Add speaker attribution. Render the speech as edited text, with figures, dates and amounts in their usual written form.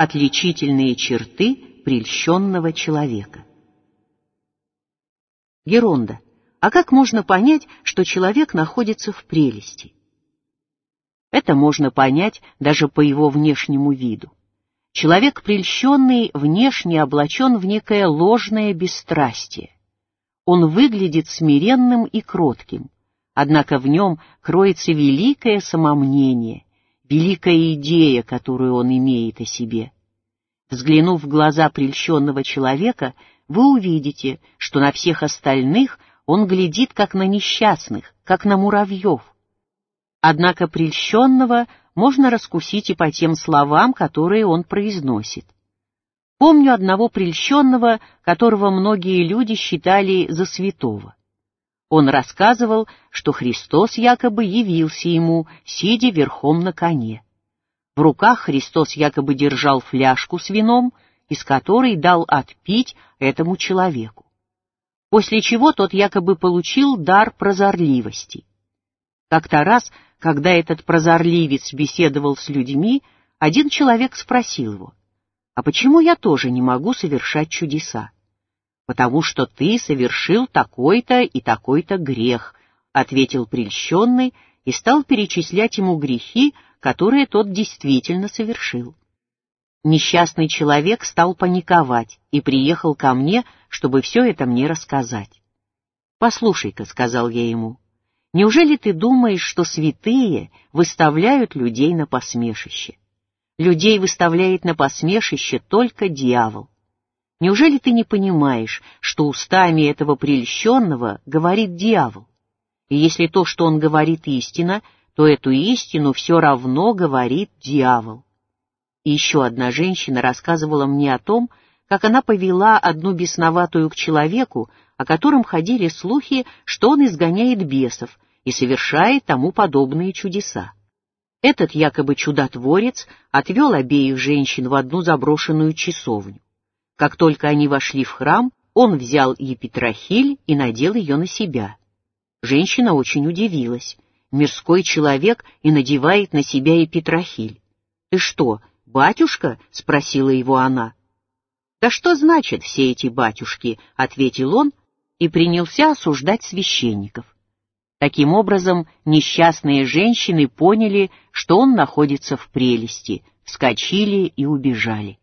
Speaker 1: Отличительные черты прельщенного человека. Геронда. А как можно понять, что человек находится в прелести? Это можно понять даже по его внешнему виду. Человек прельщенный внешне облачен в некое ложное бесстрастие. Он выглядит смиренным и кротким, однако в нем кроется великое самомнение, великая идея, которую он имеет о себе. Взглянув в глаза прельщенного человека, вы увидите, что на всех остальных он глядит как на несчастных, как на муравьев. Однако прельщенного можно раскусить и по тем словам, которые он произносит. Помню одного прельщенного, которого многие люди считали за святого. Он рассказывал, что Христос якобы явился ему, сидя верхом на коне. В руках Христос якобы держал фляжку с вином, из которой дал отпить этому человеку. После чего тот якобы получил дар прозорливости. Как-то раз, когда этот прозорливец беседовал с людьми, один человек спросил его: «А почему я тоже не могу совершать чудеса?» «Потому что ты совершил такой-то и такой-то грех», — ответил прельщенный и стал перечислять ему грехи, которые тот действительно совершил. Несчастный человек стал паниковать и приехал ко мне, чтобы все это мне рассказать. «Послушай-ка», — сказал я ему, — «неужели ты думаешь, что святые выставляют людей на посмешище? Людей выставляет на посмешище только дьявол. Неужели ты не понимаешь, что устами этого прельщенного говорит дьявол? И если то, что он говорит, истина, то эту истину все равно говорит дьявол». И еще одна женщина рассказывала мне о том, как она повела одну бесноватую к человеку, о котором ходили слухи, что он изгоняет бесов и совершает тому подобные чудеса. Этот якобы чудотворец отвел обеих женщин в одну заброшенную часовню. Как только они вошли в храм, он взял епитрахиль и надел ее на себя. Женщина очень удивилась. Мирской человек и надевает на себя епитрахиль. «Ты что, батюшка?» — спросила его она. «Да что значат все эти батюшки?» — ответил он и принялся осуждать священников. Таким образом, несчастные женщины поняли, что он находится в прелести, вскочили и убежали.